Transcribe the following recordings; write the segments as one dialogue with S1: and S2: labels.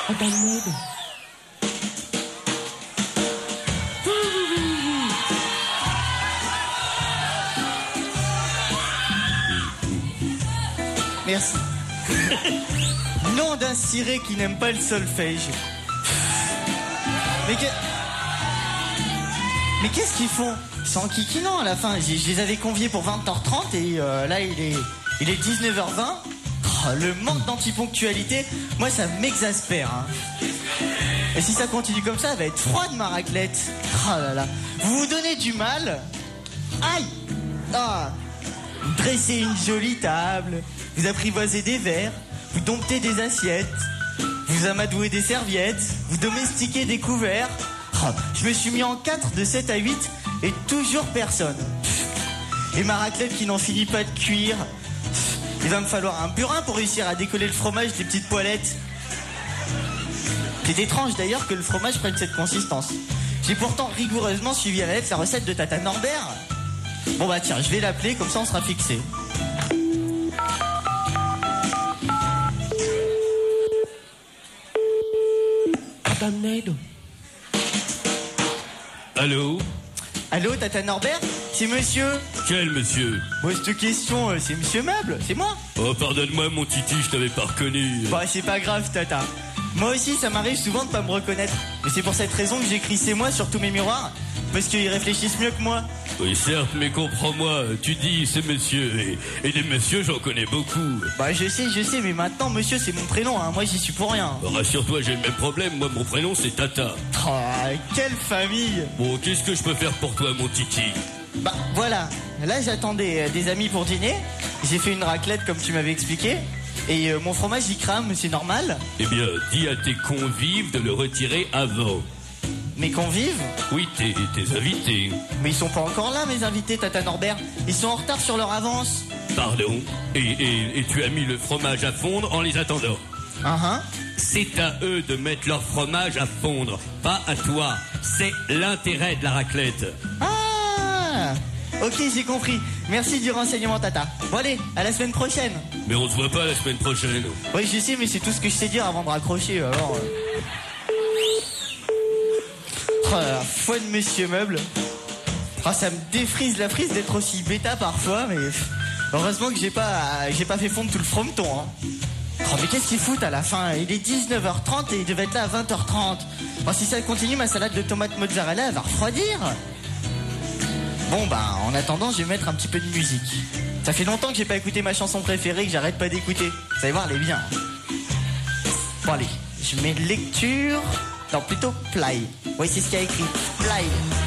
S1: Merci. Nom d'un ciré qui n'aime pas le solfège. Mais qu'est-ce qu'ils font? Ils sont enquiquinants à la fin. Je les avais conviés pour 20h30 et là il est 19h20. Oh, le manque d'antiponctualité, moi ça m'exaspère. Hein. Et si ça continue comme ça, elle va être froide ma raclette. Oh là là. Vous vous donnez du mal. Aïe. Ah. Vous dressez une jolie table. Vous apprivoisez des verres. Vous domptez des assiettes. Vous amadouez des serviettes. Vous domestiquez des couverts. Oh, je me suis mis en 4 de 7 à 8 et toujours personne. Et ma raclette qui n'en finit pas de cuire. Il va me falloir un burin pour réussir à décoller le fromage des petites poêlettes. C'est étrange d'ailleurs que le fromage prenne cette consistance. J'ai pourtant rigoureusement suivi à la lettre la recette de Tata Norbert. Bon bah tiens, je vais l'appeler, comme ça on sera fixé.
S2: Allô?
S1: Allô, Tata Norbert? C'est monsieur?
S2: Quel monsieur?
S1: Bon, cette question, c'est monsieur Meuble, c'est moi?
S2: Oh, pardonne-moi, mon titi, je t'avais pas reconnu.
S1: Bah, c'est pas grave, Tata. Moi aussi, ça m'arrive souvent de pas me reconnaître. Mais c'est pour cette raison que j'écris c'est moi sur tous mes miroirs. Parce qu'ils réfléchissent mieux que moi.
S2: Oui, certes, mais comprends-moi, tu dis c'est monsieur, et des messieurs, j'en connais beaucoup.
S1: Bah, je sais, mais maintenant, monsieur, c'est mon prénom, hein. Moi, j'y suis pour rien.
S2: Bah, rassure-toi, j'ai le même problème, moi, mon prénom, c'est Tata.
S1: Oh, quelle famille!
S2: Bon, qu'est-ce que je peux faire pour toi, mon titi?
S1: Bah, voilà. Là, j'attendais des amis pour dîner. J'ai fait une raclette, comme tu m'avais expliqué. Et mon fromage, il crame, c'est normal.
S2: Eh bien, dis à tes convives de le retirer avant.
S1: Mes convives?
S2: Oui, tes invités.
S1: Mais ils sont pas encore là, mes invités, Tata Norbert. Ils sont en retard sur leur avance.
S2: Pardon? Et tu as mis le fromage à fondre en les attendant? C'est à eux de mettre leur fromage à fondre, pas à toi. C'est l'intérêt de la raclette.
S1: Ah! Ok, j'ai compris. Merci du renseignement, Tata. Bon allez, à la semaine prochaine.
S2: Mais on se voit pas la semaine prochaine.
S1: Oui, je sais, mais c'est tout ce que je sais dire avant de raccrocher, alors... Oh, la foi de Monsieur Meuble. Oh, ça me défrise la frise d'être aussi bêta parfois, mais... Heureusement que j'ai pas fait fondre tout le frometon, hein. Oh, mais qu'est-ce qu'ils foutent à la fin? Il est 19h30 et il devait être là à 20h30. Oh, si ça continue, ma salade de tomates mozzarella, elle va refroidir. Bon, bah, en attendant, je vais mettre un petit peu de musique. Ça fait longtemps que j'ai pas écouté ma chanson préférée, que j'arrête pas d'écouter. Vous allez voir, elle est bien. Bon, allez, je mets lecture... Non, plutôt play. Oui, c'est ce qu'il y a écrit. Play.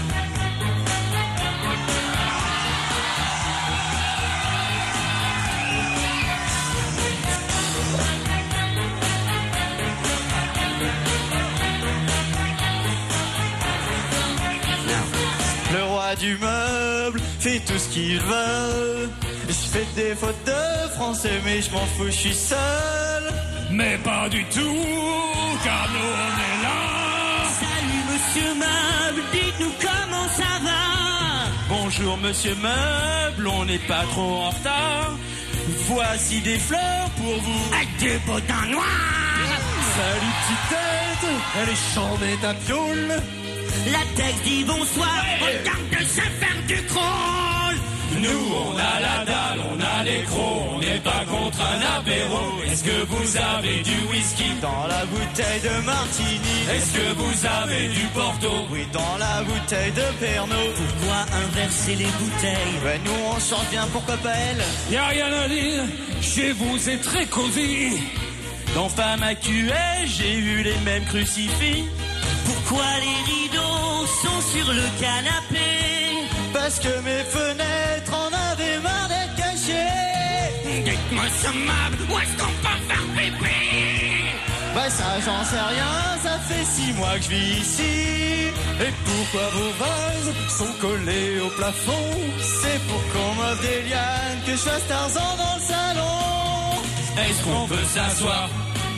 S1: Le roi du meuble fait tout ce qu'il veut. Je fais des fautes de français, mais je m'en fous, je suis seul.
S3: Mais pas du tout, car nous on est là.
S4: Salut Monsieur Meuble, dites-nous comment ça va.
S1: Bonjour Monsieur Meuble, on n'est pas trop en retard. Voici des fleurs pour vous.
S4: Avec du boudin noir.
S1: Salut petite tête, elle est chambée ta piole.
S4: La texte dit bonsoir, regarde de se faire du crawl.
S3: Nous on a la dalle, on a les crocs, on n'est pas contre un apéro. Est-ce que vous avez du whisky
S1: dans la bouteille de martini?
S3: Est-ce que vous avez du Porto?
S1: Oui, dans la bouteille de Pernod.
S4: Pourquoi inverser les bouteilles?
S1: Ben nous on change bien, pourquoi pas elle?
S3: Y'a rien à dire, chez vous c'est très cosy.
S1: Dans Femme Actuelle, j'ai vu les mêmes crucifix.
S4: Pourquoi les rideaux sont sur le canapé?
S1: Parce que mes fenêtres en avaient marre d'être cachées.
S4: Dites-moi ce meuble, où est-ce qu'on peut faire pipi?
S1: Bah ça j'en sais rien, ça fait 6 mois que je vis ici. Et pourquoi vos vases sont collés au plafond? C'est pour qu'on m'offre des lianes, que je fasse Tarzan dans le salon.
S3: Est-ce qu'on peut s'asseoir?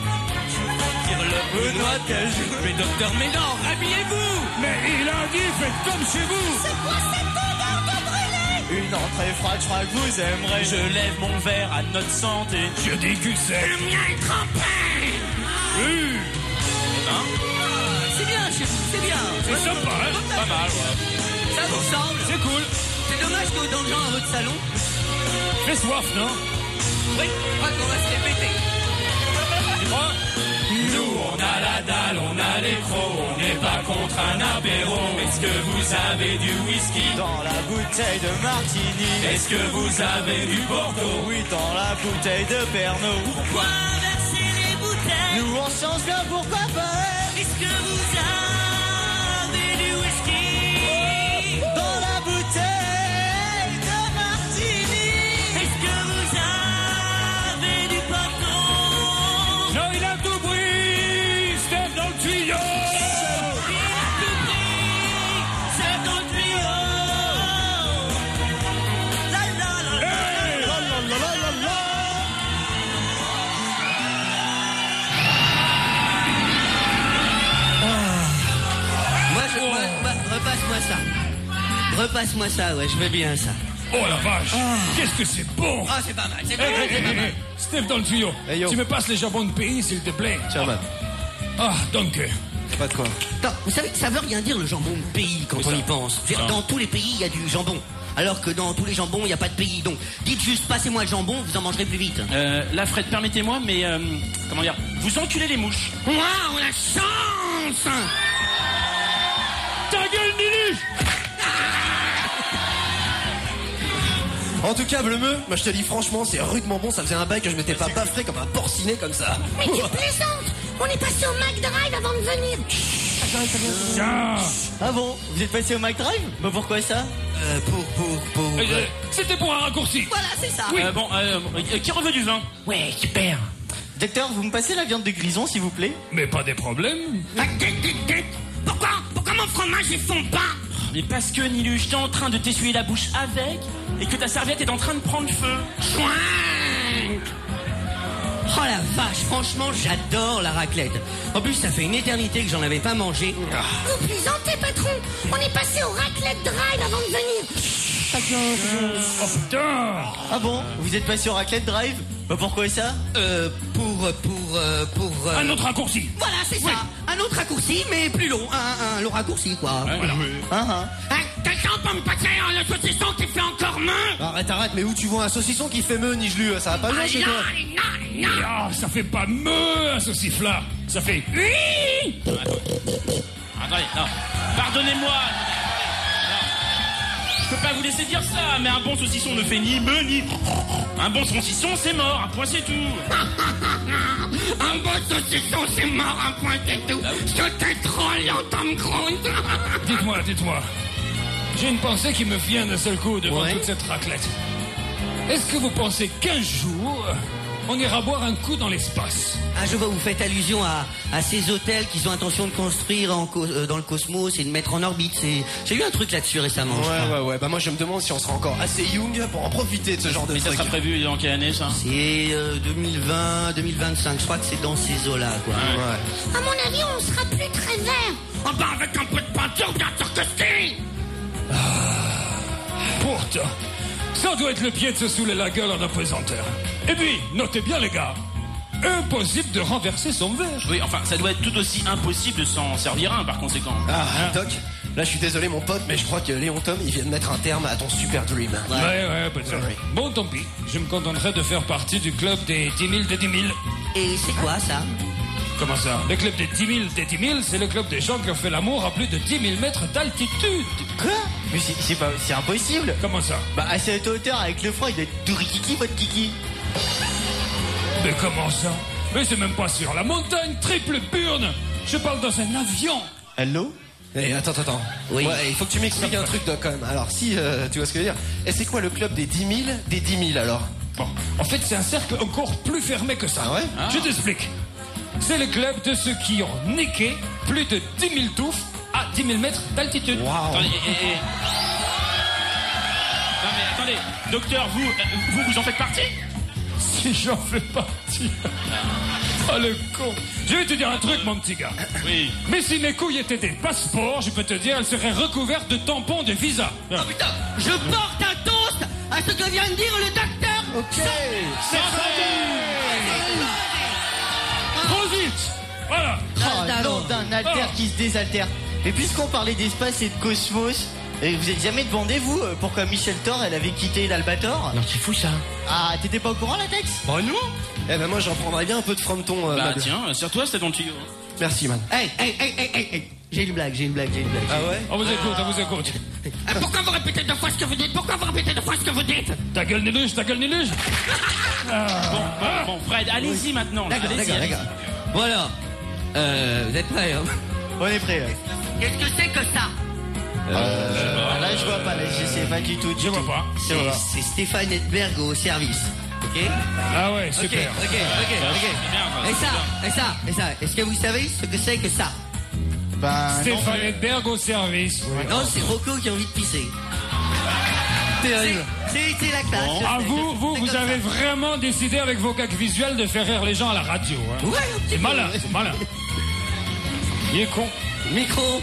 S1: Le Benoît de cajou.
S3: Mais docteur, mais non, habillez-vous. Mais il a dit, faites comme chez vous.
S4: C'est quoi cette odeur de brûlé?
S1: Une entrée froide, je crois que vous aimerez. Je lève mon verre à notre santé.
S3: Je dis que c'est...
S4: Le mien est trempé.
S2: Hein
S1: C'est bien chez vous, c'est bien.
S2: C'est sympa, hein. Pas mal, ouais.
S1: Ça vous ressemble.
S2: C'est cool.
S1: C'est dommage qu'autant de gens à votre salon.
S2: Fais soif, non?
S1: Oui, je crois qu'on va se répéter.
S2: Tu crois?
S3: Nous on a la dalle, on a les crocs, on n'est pas contre un apéro. Est-ce que vous avez du whisky
S1: Dans la bouteille de martini.
S3: Est-ce que vous avez du Porto
S1: Oui, dans la bouteille de Pernod.
S4: Pourquoi verser les bouteilles?
S1: Nous on change bien, pourquoi pas?
S4: Est-ce que vous avez du whisky?
S1: Dans la bouteille de martini.
S4: Est-ce que vous avez du Porto?
S2: Non, il a tout pris. Steph dans le tuyau.
S4: C'est dans le tuyau. La la la la.
S1: Repasse-moi ça. Repasse-moi ça, ouais, je veux bien ça.
S2: Oh la vache. Qu'est-ce que c'est bon.
S1: Ah, c'est pas mal, c'est pas mal, c'est pas mal.
S2: Steph dans le tuyau.
S5: Hey, yo.
S2: Tu me passes les jambons de pays, s'il te plaît.
S5: Tiens, man.
S2: Ah, donc.
S5: Pas de quoi.
S1: Attends, vous savez que ça veut rien dire le jambon de pays quand on y pense. Je veux dire, dans tous les pays, il y a du jambon. Alors que dans tous les jambons, il n'y a pas de pays. Donc, dites juste, passez-moi le jambon, vous en mangerez plus vite.
S6: Là, Fred, permettez-moi, mais comment dire, vous enculez les mouches.
S4: Waouh, la chance!
S2: Ta gueule, Niluche.
S5: En tout cas, Bleu-Meu, moi je te dis franchement, c'est rudement bon. Ça faisait un bail que je m'étais pas baffré comme un porcinet comme ça.
S7: Mais tu plaisantes! On est passé au McDrive avant de venir.
S2: Tiens.
S1: Ah bon, vous êtes passé au McDrive? Bah pourquoi ça?
S2: C'était pour un raccourci.
S1: Voilà, c'est ça.
S6: Oui. Qui reveut du vin?
S1: Ouais, super. Docteur, vous me passez la viande de grison, s'il vous plaît?
S2: Mais pas des problèmes.
S4: Pourquoi mon fromage il fond pas?
S6: Mais parce que, Niluche, t'es en train de t'essuyer la bouche avec et que ta serviette est en train de prendre feu.
S1: Oh la vache, franchement, j'adore la raclette. En plus, ça fait une éternité que j'en avais pas mangé.
S7: Vous plaisantez, patron. On est passé au raclette drive avant de venir.
S2: Oh putain.
S1: Ah bon, vous êtes passé au raclette drive? Bah pourquoi ça?
S2: Un autre raccourci.
S1: Voilà, c'est ça. Un autre raccourci, mais plus long. Un long raccourci, quoi.
S2: Voilà.
S4: Quelqu'un peut me passer le saucisson qui fait encore main?
S5: Arrête, mais où tu vois un saucisson qui fait meu, Nigelu? Ça va pas bien chez toi?
S2: Ah, ça fait pas me un sauciflard. Ça fait.
S6: Attendez, non. Pardonnez-moi. Je peux pas vous laisser dire ça, mais un bon saucisson ne fait ni me ni. Un bon saucisson, c'est mort, un point c'est tout.
S4: Un bon saucisson c'est mort, un point c'est tout. Je t'ai trollé en Tom Cruise.
S2: Dites-moi. J'ai une pensée qui me vient d'un seul coup devant toute cette raclette. Est-ce que vous pensez qu'un jour, on ira boire un coup dans l'espace?
S1: Ah, je vois, vous faites allusion à ces hôtels qu'ils ont intention de construire dans le cosmos et de mettre en orbite. J'ai lu un truc là-dessus récemment.
S5: Ouais. Bah moi je me demande si on sera encore assez young pour en profiter de ce genre de
S6: Mais ça
S5: truc.
S6: sera prévu dans quelle année, ça?
S1: C'est 2020, 2025. Je crois que c'est dans ces eaux-là, quoi.
S5: Ouais.
S7: À mon avis, on sera plus très vert.
S4: Oh bah avec un peu de peinture, bien sûr que si.
S2: Pourtant, ça doit être le pied de se saouler la gueule en apesanteur. Et puis, notez bien les gars, impossible de renverser son verre.
S6: Oui, enfin, ça doit être tout aussi impossible de s'en servir un, par conséquent.
S5: Doc, là je suis désolé mon pote, mais je crois que Léon Tom il vient de mettre un terme à ton super dream.
S2: Ouais, peut-être. Bon, tant pis, je me contenterai de faire partie du club des 10 000 des 10 000.
S1: Et c'est quoi ça?
S2: Comment ça? Le club des 10 000 des 10 000, c'est le club des gens qui ont fait l'amour à plus de 10 000 mètres d'altitude.
S1: Quoi? Mais c'est impossible.
S2: Comment ça?
S1: Bah à cette hauteur, avec le froid, il doit être tout rikiki, votre kiki.
S2: Mais comment ça? Mais c'est même pas sur la montagne, triple burne. Je parle dans un avion.
S1: Allô?
S5: Et attends.
S1: Oui.
S5: Ouais, il faut que tu m'expliques un truc, Doc, quand même. Alors, si tu vois ce que je veux dire. Et c'est quoi le club des 10 000 des 10 000 alors?
S2: Bon, en fait, c'est un cercle encore plus fermé que ça.
S5: Ah ouais?
S2: Je t'explique. C'est le club de ceux qui ont niqué plus de 10 000 touffes à 10 000 mètres d'altitude.
S5: Waouh!
S6: Attendez, Non mais attendez, docteur, vous en faites partie?
S2: Si j'en fais partie. Oh le con. Je vais te dire un truc, mon petit gars.
S6: Oui.
S2: Mais si mes couilles étaient des passeports, je peux te dire, elles seraient recouvertes de tampons de visa.
S1: Oh putain, je porte un toast à ce que vient de dire le docteur.
S5: Ok!
S2: Prosit. Voilà.
S1: Talon. un altère qui se désaltère. Et puisqu'on parlait d'espace et de cosmos, vous êtes jamais demandé, vous, pourquoi Michel Thor, elle avait quitté l'Albator?
S5: Non, c'est fou ça.
S1: Ah, t'étais pas au courant, Latex?
S6: Bah non.
S5: Eh ben moi j'en prendrais bien un peu de fronton.
S6: Bah
S5: Mag.
S6: tiens, sur toi, c'était dans le tuyau.
S5: Merci man.
S1: Hey, j'ai une blague.
S5: Ah ouais?
S8: On vous écoute.
S4: Pourquoi vous répétez deux fois ce que vous dites?
S8: Ta gueule Néluge.
S6: Bon, Fred, allez-y maintenant. Là. Allez-y.
S2: Voilà. Vous êtes prêts, hein?
S1: On est prêts, ouais.
S7: Qu'est-ce que c'est que ça?
S1: Là, je vois pas, là, je sais pas du tout.
S8: Je vois pas.
S1: C'est Stéphane Edberg au service. Ok?
S8: Ah ouais, super.
S1: Ok. Et ça, est-ce que vous savez ce que c'est que ça?
S8: Stéphane Edberg au service.
S1: Non, c'est Rocco qui a envie de pisser.
S5: Terrible.
S1: C'est la classe.
S8: Ah, vous avez vraiment décidé avec vos gags visuels de faire rire les gens à la radio. Hein.
S1: Ouais,
S8: c'est malin. Il est con.
S1: Micro.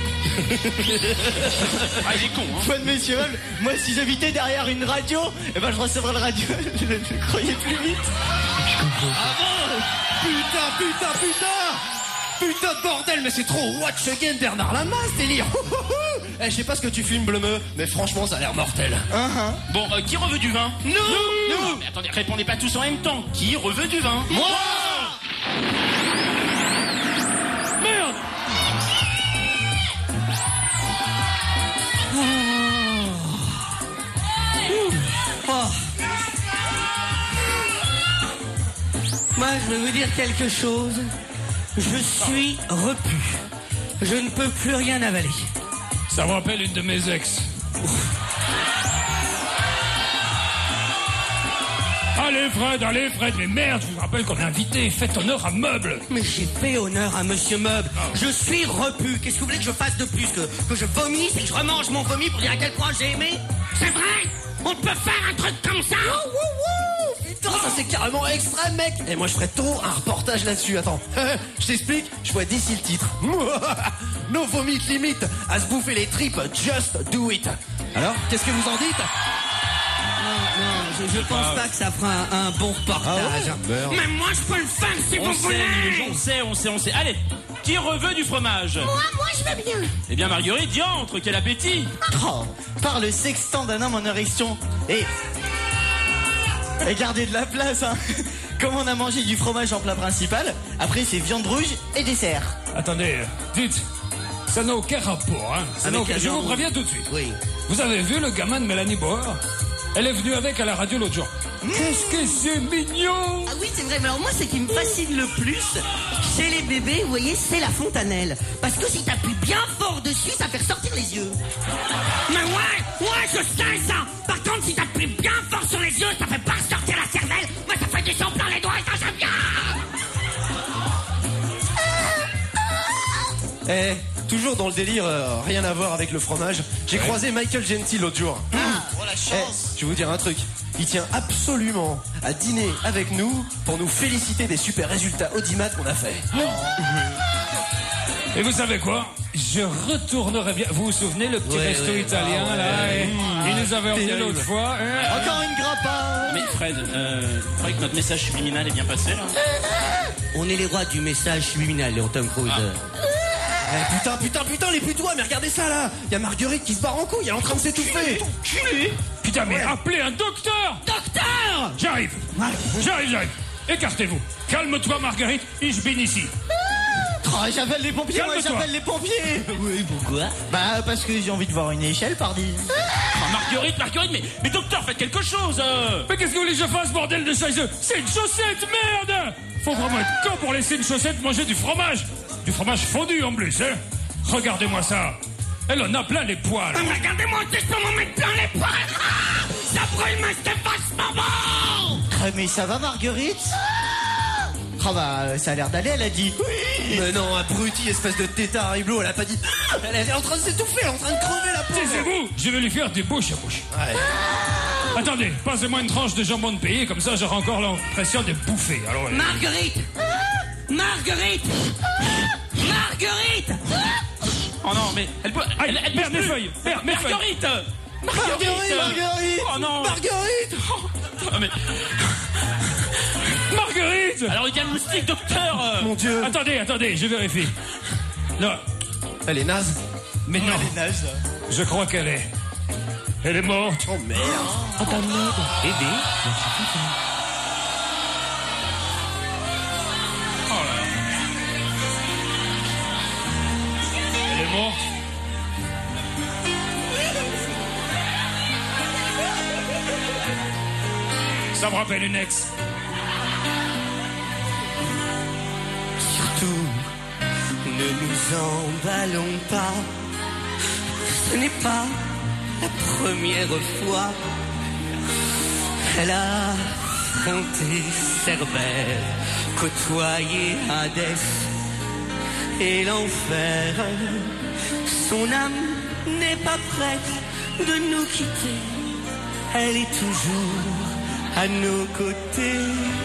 S6: Ah, il est con, hein.
S1: Point de monsieur Meuble, moi si j'habitais derrière une radio, je recevrais le radio, je le croyais plus vite.
S5: Putain de bordel, mais c'est trop Watch Again Bernard Lamasse, délire. Je sais pas ce que tu fumes, Bleu-Meux, mais franchement, ça a l'air mortel.
S6: Bon, qui reveut du vin? Nous. Mais attendez, répondez pas tous en même temps. Qui reveut du vin?
S1: Moi.
S8: Merde.
S1: Moi, je vais vous dire quelque chose. Je suis repu. Je ne peux plus rien avaler.
S8: Ça me rappelle une de mes ex. Allez Fred, mais merde, je vous rappelle qu'on est invité, faites honneur à Meuble.
S1: Mais j'ai fait honneur à Monsieur Meuble. Je suis repu. Qu'est-ce que vous voulez que je fasse de plus? Que je vomisse et que je remange mon vomi pour dire à quel point j'ai aimé?
S4: C'est vrai? On peut faire un truc comme ça?
S5: Putain, ça c'est carrément extrême, mec. Et moi je ferais tôt un reportage là-dessus. Attends, je t'explique, je vois d'ici le titre. No vomit limite, à se bouffer les tripes, just do it. Alors, qu'est-ce que vous en dites?
S1: Non, je pense pas que ça fera un bon reportage.
S4: Mais moi je peux le faire si vous voulez.
S6: On sait. Allez, qui reveut du fromage?
S7: Moi, je veux bien.
S6: Eh bien, Marguerite, diantre, quel appétit!
S1: Oh, par le sextant d'un homme en érection. Et gardez de la place, hein. Comme on a mangé du fromage en plat principal, après c'est viande rouge et dessert.
S8: Attendez, dites, ça n'a aucun rapport, hein. Je vous préviens tout de suite.
S1: Oui.
S8: Vous avez vu le gamin de Mélanie Bauer? Elle est venue avec à la radio l'autre jour. Qu'est-ce que c'est mignon!
S9: Ah oui, c'est vrai, mais alors moi, ce qui me fascine le plus chez les bébés, vous voyez, c'est la fontanelle. Parce que si t'appuies bien fort dessus, ça fait ressortir les yeux.
S4: Mais ouais, je sais ça. Par contre, si t'appuies bien fort sur les yeux, ça fait pas ressortir la cervelle. Moi, ça fait du sang plein les doigts et ça, j'aime bien.
S5: Toujours dans le délire, rien à voir avec le fromage. J'ai croisé Michael Gentil l'autre jour.
S1: Oh la chance.
S5: Je vais vous dire un truc. Il tient absolument à dîner avec nous pour nous féliciter des super résultats audimat qu'on a fait.
S8: Et vous savez quoi? Je retournerai bien. Vous vous souvenez le petit resto italien il nous avait emmené l'autre fois.
S1: Encore une grappa.
S6: Mais Fred, vous croyez que notre message subliminal est bien passé là?
S9: On est les rois du message subliminal, Léon Tom Cruise.
S5: Putain, les putois, mais regardez ça là. Il y a Marguerite qui se barre en couille, elle est en train de s'étouffer.
S8: Putain, mais appelez un docteur!
S9: Docteur!
S8: J'arrive. Écartez-vous. Calme-toi, Marguerite, ich bin ici.
S1: Oh, j'appelle les pompiers, j'appelle les pompiers.
S9: Oui, pourquoi?
S1: Bah, parce que j'ai envie de voir une échelle, pardi.
S6: Marguerite, mais docteur, faites quelque chose.
S8: Mais qu'est-ce que vous voulez que je fasse, bordel de chaise? C'est une chaussette, merde! Faut vraiment être con pour laisser une chaussette manger du fromage. Du fromage fondu en plus, hein. Regardez-moi ça. Elle en a plein les poils.
S4: Regardez-moi, je peux m'en mettre plein les poils. Ça brûle, mais c'est vachement bon.
S1: Mais ça va, Marguerite? Oh bah, ça a l'air d'aller, elle a dit. Oui.
S5: Mais non, abruti, espèce de tétard riblo, elle a pas dit. Elle est en train de s'étouffer, elle est en train de crever la pauvre.
S8: Taisez-vous, je vais lui faire des bouche à bouche.
S5: Ouais.
S8: Attendez, passez-moi une tranche de jambon de pays, comme ça j'aurai encore l'impression de bouffer. Alors,
S9: Marguerite!
S6: Oh non, mais elle peut. Elle
S8: merde, mes feuilles.
S6: Marguerite. Oh non.
S5: Marguerite.
S6: Oh, mais...
S8: Marguerite!
S6: Alors il y a le moustique, docteur.
S5: Mon Dieu.
S8: Attendez, je vérifie. Non.
S5: Elle est naze.
S8: Mais non.
S1: Elle est naze.
S8: Je crois qu'elle est... Elle est morte.
S5: Oh merde.
S9: Oh bah merde.
S2: Bébé.
S8: Elle est morte. Ça me rappelle une ex.
S9: Surtout, ne nous emballons pas. Ce n'est pas la première fois. Elle a affronté Cerbère, côtoyé Hadès et l'enfer. Son âme n'est pas prête de nous quitter. Elle est toujours à nos côtés.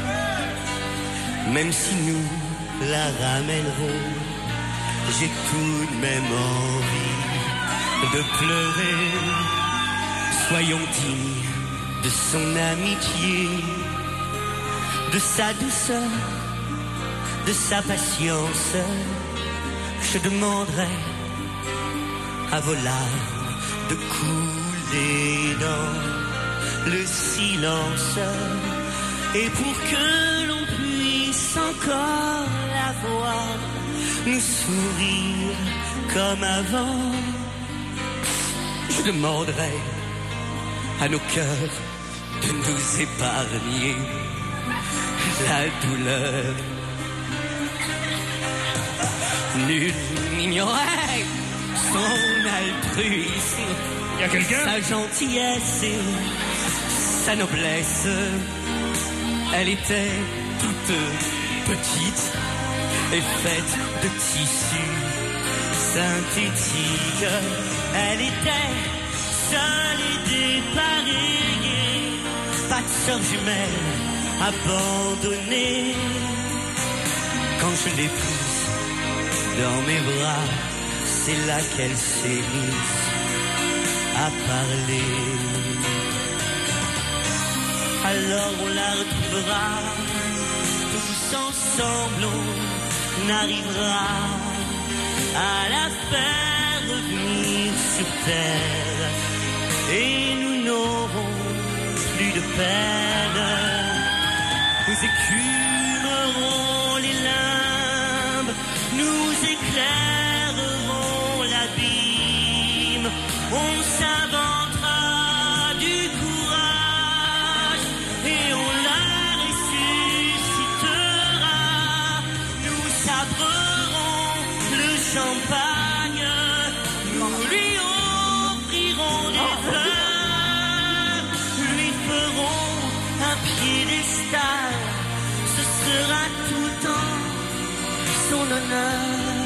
S9: Même si nous la ramènerons, j'ai tout de même envie de pleurer. Soyons dignes de son amitié, de sa douceur, de sa patience. Je demanderai à vos larmes de couler dans le silence, et pour que l'on puisse encore la voir nous sourire comme avant, je demanderai à nos cœurs de nous épargner la douleur. Nul n'ignorait son altruisme,
S8: Y a quelqu'un?
S9: sa gentillesse et sa noblesse. Elle était toute petite et faite de tissus synthétiques. Elle était seule et dépareillée, pas de sœur jumelle abandonnée. Quand je l'ai prise dans mes bras, c'est là qu'elle s'est mise à parler. Alors on la retrouvera, tous ensemble on arrivera à la faire revenir sur terre, et nous n'aurons plus de peine. Nous écummerons les limbes, nous éclairerons l'abîme, on s'inventera du courage et on la ressuscitera. Nous sabrerons le champagne, nous lui offrirons des fleurs, lui ferons un piédestal, ce sera tout en son honneur.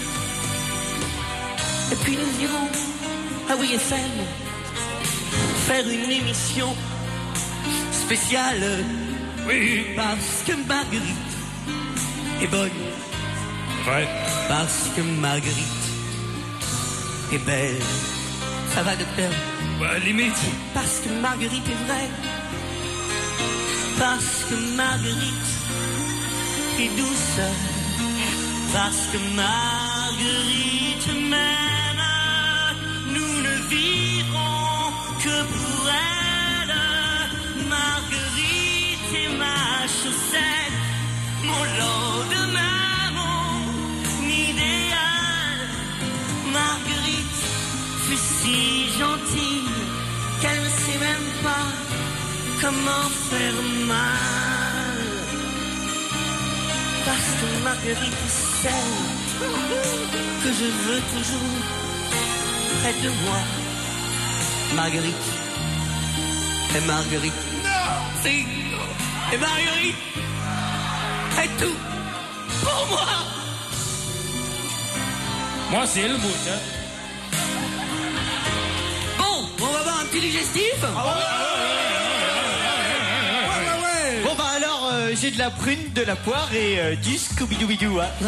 S9: Et puis nous irons à WFM faire une émission spéciale.
S8: Oui.
S9: Parce que Marguerite est bonne.
S8: Ouais.
S9: Parce que Marguerite est belle. Ça va, docteur?
S8: Bah, limite.
S9: Parce que Marguerite est vraie. Parce que Marguerite est douce. Parce que Marguerite m'aime. Nous ne vivrons que pour elle. Marguerite est ma chaussette, mon lendemain, mon idéal. Marguerite fut si gentille qu'elle ne sait même pas comment faire mal. Parce que Marguerite est celle que je veux toujours près de moi. Marguerite. Et Marguerite. Non! Si! Et Marguerite est tout pour moi!
S8: Moi, c'est elle le bout, hein.
S9: Bon, on va voir un petit digestif?
S1: Bon bah alors, j'ai de la prune, de la poire et du Scooby-Doo-Bidou. Hein.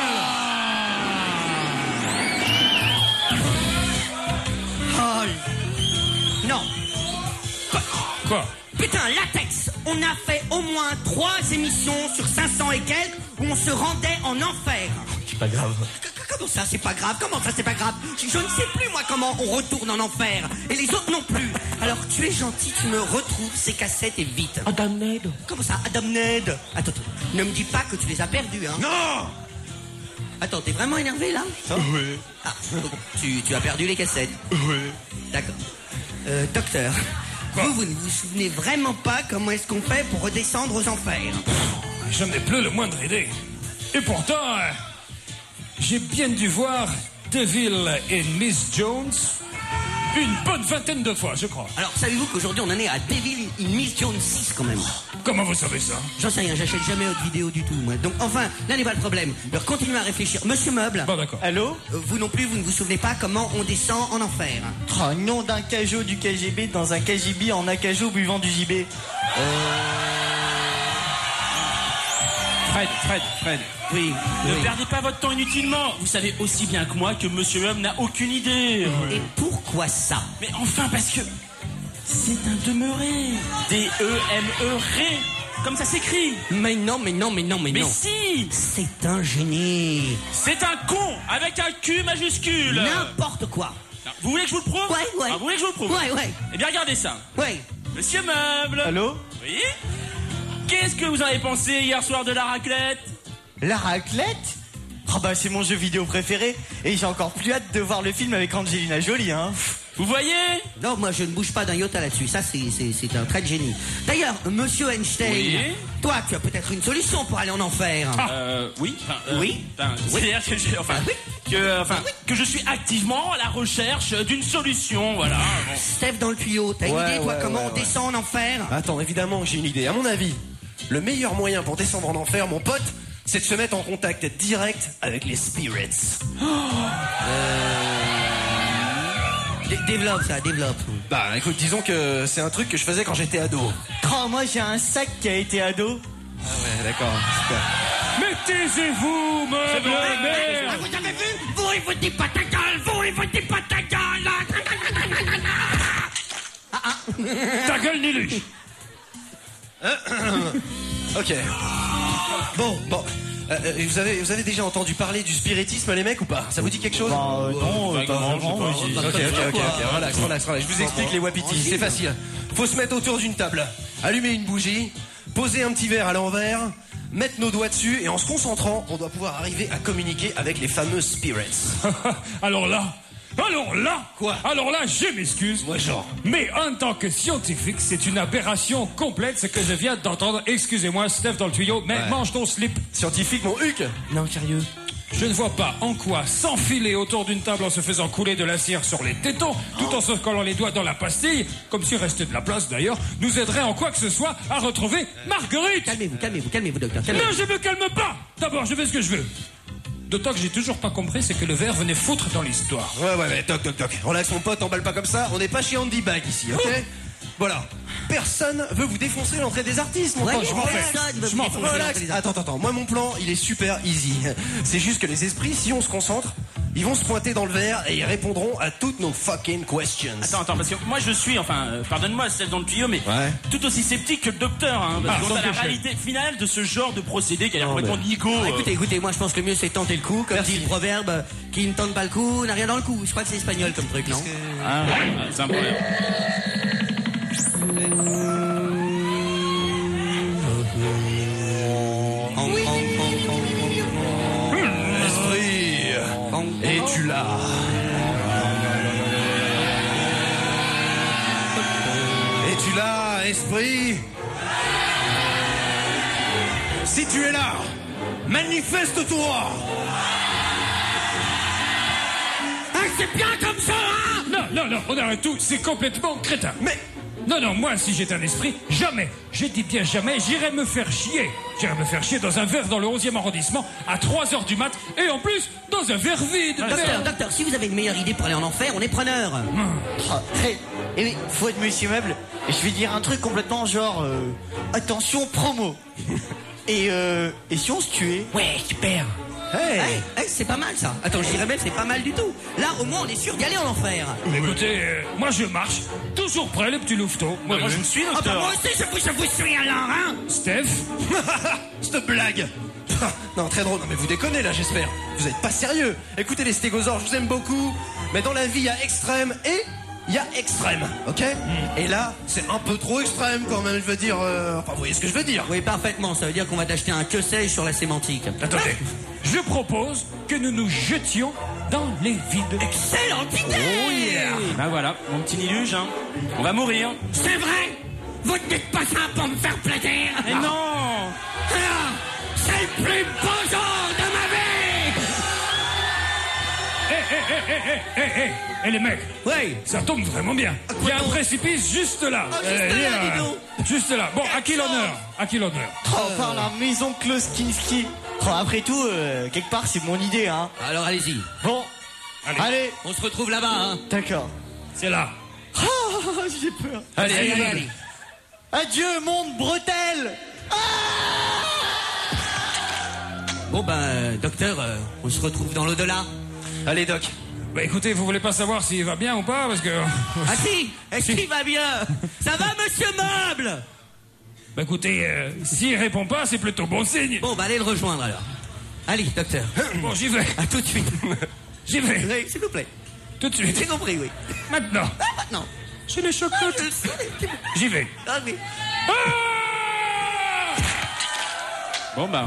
S9: Non.
S8: Quoi?
S9: Putain, latex! On a fait au moins 3 émissions sur 500 et quelques où on se rendait en enfer.
S1: C'est pas grave.
S4: Comment ça, c'est pas grave? Comment ça, c'est pas grave? Je ne sais plus, moi, comment on retourne en enfer. Et les autres non plus. Alors, tu es gentil, tu me retrouves ces cassettes et vite.
S5: Adam Ned.
S4: Comment ça, Adam Ned? Attends, ne me dis pas que tu les as perdus, hein.
S5: Non!
S4: Attends, t'es vraiment énervé, là?
S5: Oui.
S4: Ah, tu as perdu les cassettes?
S5: Oui.
S4: D'accord. Docteur, vous ne vous souvenez vraiment pas comment est-ce qu'on fait pour redescendre aux enfers?
S8: Je n'ai plus le moindre idée. Et pourtant, j'ai bien dû voir Devil et Miss Jones une bonne vingtaine de fois, je crois.
S4: Alors, savez-vous qu'aujourd'hui, on en est à Devil in Miss Jones 6, quand même?
S8: Comment vous savez ça?
S4: J'en sais rien, j'achète jamais autre vidéo du tout, moi. Donc, enfin, là n'est pas le problème. Alors, continuez à réfléchir. Monsieur Meuble.
S8: Bon, d'accord.
S1: Allô?
S4: Vous non plus, vous ne vous souvenez pas comment on descend en enfer?
S1: Oh, nom d'un cajot du KGB dans un KGB en acajot buvant du JB.
S6: Fred.
S4: Oui.
S6: Ne perdez pas votre temps inutilement. Vous savez aussi bien que moi que Monsieur Meuble n'a aucune idée.
S4: Et pourquoi ça?
S6: Mais enfin, parce que c'est un demeuré. D-E-M-E-R. Comme ça s'écrit.
S4: Mais non.
S6: Mais si.
S4: C'est un génie.
S6: C'est un con avec un Q majuscule.
S4: N'importe quoi.
S6: Vous voulez que je vous le prouve?
S4: Ouais.
S6: Vous voulez que je vous le prouve?
S4: Ouais.
S6: Eh bien, regardez ça.
S4: Ouais.
S6: Monsieur Meuble.
S1: Allô?
S6: Oui. Qu'est-ce que vous en avez pensé hier soir de la raclette?
S1: La raclette? Oh bah c'est mon jeu vidéo préféré et j'ai encore plus hâte de voir le film avec Angelina Jolie, hein.
S6: Vous voyez?
S4: Non, moi je ne bouge pas d'un iota là-dessus. Ça, c'est un trait de génie. D'ailleurs, Monsieur Einstein,
S6: Oui.
S4: toi, tu as peut-être une solution pour aller en enfer.
S6: Oui.
S4: Oui.
S6: C'est-à-dire que j'ai, que je suis activement à la recherche d'une solution, voilà. Bon.
S4: Steph dans le tuyau, t'as une idée, toi, comment on descend en enfer?
S5: Attends, évidemment, j'ai une idée. À mon avis, le meilleur moyen pour descendre en enfer, mon pote, c'est de se mettre en contact direct avec les spirits.
S4: Développe.
S5: Bah écoute, disons que c'est un truc que je faisais quand j'étais ado.
S1: Oh, moi j'ai un sac qui a été ado.
S5: Ah ouais, d'accord, super.
S8: Mais taisez-vous, Meuble, merde!
S4: Vous avez vu? Vous, il vous dit pas ta gueule!
S8: Ta gueule, Niluche!
S5: Ok. Bon. Vous avez déjà entendu parler du spiritisme, les mecs, ou pas? Ça vous dit quelque chose?
S1: Non, pas vraiment.
S5: Ok, relax. Je vous explique les wapitis, c'est facile. Faut se mettre autour d'une table, allumer une bougie, poser un petit verre à l'envers, mettre nos doigts dessus, et en se concentrant, on doit pouvoir arriver à communiquer avec les fameux spirits.
S8: Alors là,
S5: Quoi?
S8: Alors là, je m'excuse.
S5: Ouais, genre.
S8: Mais en tant que scientifique, c'est une aberration complète ce que je viens d'entendre. Excusez-moi, Steph dans le tuyau, mais mange ton slip.
S5: Scientifique, mon huc.
S4: Non, sérieux.
S8: Je ne vois pas en quoi s'enfiler autour d'une table en se faisant couler de la cire sur les tétons, tout en se collant les doigts dans la pastille, comme s'il restait de la place d'ailleurs, nous aiderait en quoi que ce soit à retrouver Marguerite.
S4: Calmez-vous, docteur.
S8: Non, je me calme pas. D'abord, je fais ce que je veux. D'autant que j'ai toujours pas compris, c'est que le verre venait foutre dans l'histoire.
S5: Ouais, toc. Relax, mon pote, emballe pas comme ça. On n'est pas chez Andy Bag ici, ok? Voilà. Personne veut vous défoncer l'entrée des artistes, mon pote.
S4: Je m'en fous.
S5: Relax. Attends. Moi, mon plan, il est super easy. C'est juste que les esprits, si on se concentre, ils vont se pointer dans le verre et ils répondront à toutes nos fucking questions.
S6: Attends, parce que moi je suis, pardonne-moi, celle dans le tuyau, mais tout aussi sceptique que le docteur, hein, parce qu'on a la réalité finale de ce genre de procédé qui a l'air complètement nigo.
S4: Écoutez, moi je pense que le mieux c'est tenter le coup, comme dit le proverbe, qui ne tente pas le coup n'a rien dans le cou. Je crois que c'est espagnol comme truc, non?
S6: C'est un problème.
S5: Esprit, es-tu là? Es-tu là, esprit? Si tu es là, manifeste-toi!
S4: C'est bien comme ça, hein?
S8: Non, on arrête tout, c'est complètement crétin.
S5: Mais...
S8: Non, moi, si j'étais un esprit, jamais, j'ai dit bien jamais, j'irais me faire chier. J'irais me faire chier dans un verre dans le 11e arrondissement à 3h du mat, et en plus, dans un verre vide.
S4: Docteur, si vous avez une meilleure idée pour aller en enfer, on est preneur.
S1: Et oui, faut être Monsieur Meuble. Je vais dire un truc complètement genre... attention, promo. Et si on se tuait?
S4: Ouais, super.
S5: Hey.
S4: C'est pas mal ça. Attends, je dirais même c'est pas mal du tout. Là, au moins, on est sûr d'y aller en enfer.
S8: Écoutez, moi je marche, toujours prêt le petit louveteau.
S6: Moi je vous suis, docteur.
S4: Moi aussi, je vous suis alors, hein?
S8: Steph?
S5: Cette blague! Non, très drôle. Non, mais vous déconnez là, j'espère. Vous êtes pas sérieux. Écoutez les stégosaures, je vous aime beaucoup. Mais dans la vie, il y a extrême et il y a extrême, ok? Et là, c'est un peu trop extrême quand même, je veux dire... Enfin, vous voyez ce que je veux dire?
S4: Oui, parfaitement. Ça veut dire qu'on va t'acheter un que sais-je sur la sémantique.
S8: Attendez. Je propose que nous nous jetions dans les vides.
S4: Excellente idée!
S6: Oh yeah! Ben voilà, mon petit Niluge, hein. On va mourir.
S7: C'est vrai? Vous n'êtes pas ça pour me faire plaisir?
S6: Mais non!
S7: Alors, c'est le plus beau jour de ma vie!
S8: Eh les mecs,
S4: Oui.
S8: ça tombe vraiment bien. Il y a un précipice juste là. Juste là. Bon, à qui l'honneur? À qui l'honneur?
S1: Oh, par la maison Kloskinski. Oh, après tout, quelque part, c'est mon idée, hein.
S4: Alors allez-y.
S1: Bon, allez.
S4: On se retrouve là-bas, hein.
S1: D'accord.
S8: C'est là.
S1: Oh, j'ai peur.
S4: Allez.
S1: Adieu, monde bretelle.
S4: Bon, ben, docteur, on se retrouve dans l'au-delà.
S5: Allez, Doc.
S8: Bah écoutez, vous voulez pas savoir s'il va bien ou pas, parce que...
S4: Ah si, est-ce qu'il va bien? Ça va, monsieur Meuble?
S8: Bah écoutez, s'il répond pas, c'est plutôt bon signe.
S4: Bon, bah allez le rejoindre alors. Allez, docteur.
S8: Bon, j'y vais.
S4: À tout de suite.
S8: J'y vais.
S4: Oui, s'il vous plaît.
S8: Tout de suite.
S4: J'ai compris, oui.
S8: Maintenant.
S4: Ah, maintenant.
S8: J'ai les chocottes. J'y vais.
S4: Ah oui.
S6: Bon bah...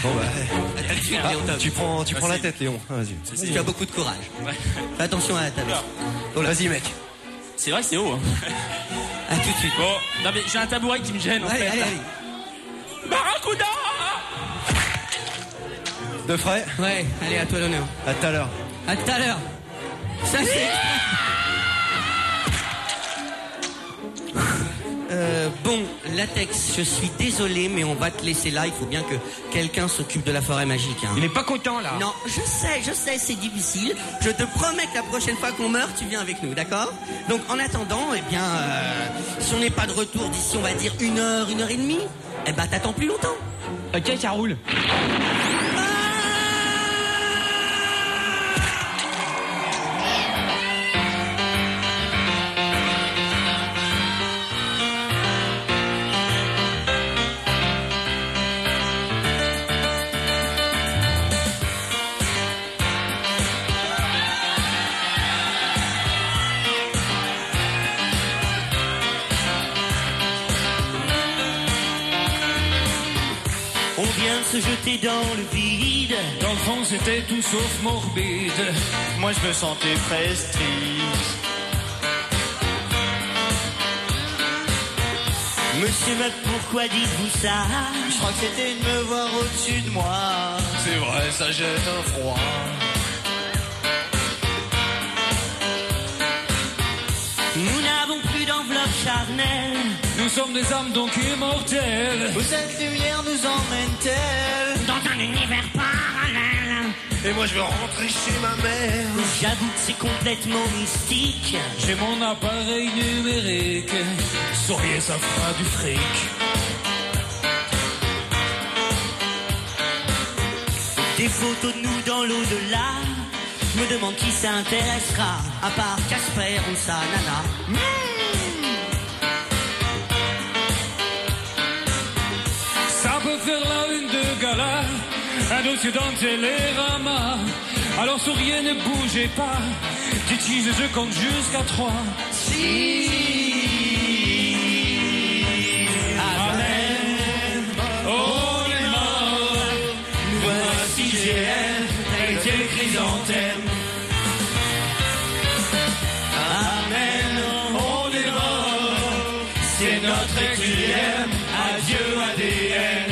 S5: Tu prends la tête, Léon. Vas-y.
S4: Tu as beaucoup de courage. Fais attention à la table.
S5: Oh, vas-y, mec.
S6: C'est vrai que c'est haut, hein.
S4: À tout de suite.
S6: Bon, non mais j'ai un tabouret qui me gêne, en fait.
S4: Allez.
S6: Barracuda!
S5: De frais.
S4: Ouais, allez, à toi l'honneur.
S5: À tout à l'heure.
S4: À tout à l'heure. Ça c'est... Bon, Latex, je suis désolé, mais on va te laisser là. Il faut bien que quelqu'un s'occupe de la forêt magique. Hein.
S8: Il est pas content, là.
S4: Non, je sais, c'est difficile. Je te promets que la prochaine fois qu'on meurt, tu viens avec nous, d'accord? Donc, en attendant, eh bien, si on n'est pas de retour d'ici, on va dire 1 heure, 1 heure et demie, eh ben, t'attends plus longtemps.
S6: Ok, ça roule.
S9: Se jeter dans le vide.
S8: Dans le fond, c'était tout sauf morbide.
S1: Moi, je me sentais presque triste.
S9: Monsieur Mac, pourquoi dites-vous ça?
S1: Je crois que c'était de me voir au-dessus de moi.
S5: C'est vrai, ça jette un froid.
S9: Nous n'avons plus d'enveloppe charnelle.
S8: Nous sommes des âmes donc immortelles.
S1: Où cette lumière nous emmène-t-elle?
S7: Dans un univers parallèle.
S5: Et moi, je veux rentrer chez ma mère.
S9: J'avoue que c'est complètement mystique.
S8: J'ai mon appareil numérique. Souriez, ça fera du fric.
S9: Des photos de nous dans l'au-delà. Je me demande qui ça intéressera. À part Casper ou sa nana.
S8: Ça peut faire la une de gala, un dossier dans Télérama. Alors souriez, ne bougez pas, dites cheese, je compte jusqu'à 3.
S9: Si.
S8: Amen. On est mort. Nous voici GM, avec les chrysanthèmes. Amen. On est mort. C'est notre requiem. Adieu ADN.